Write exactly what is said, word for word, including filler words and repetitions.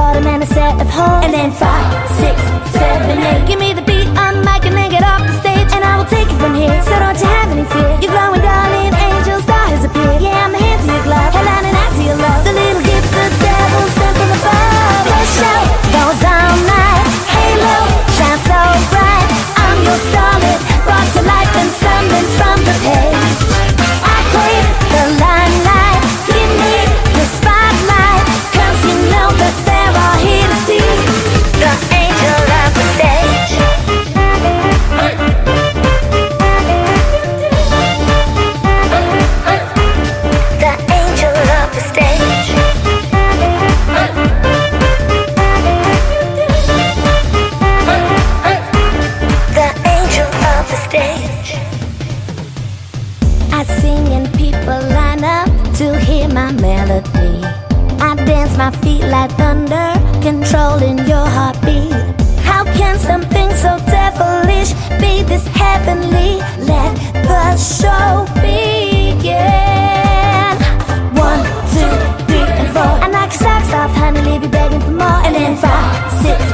bottom and a set of horns. And then five, six, seven, eight. Give me the beat on mic and then get off the stage, and I will take it from here. So don't you have any fear. You're glowing, darling, angel stars appear. Yeah, I'm a hand to your glove, hell and an eye to your love. The little gift the devil sent from above. The show goes all night. Halo shines so bright. I'm your starlet, brought to life and summoned from the page. I crave the limelight. Give me the spotlight, 'cause you know that they're all here to see the angel of the stage. The angel of the stage. The angel of the stage. I sing and people line up to hear my melody. I dance my feet like thunder, controlling your heartbeat. How can something so devilish be this heavenly? Let the show begin. One, two, three, and four. I knock your socks off, honey, leave you begging for more. And then five, six,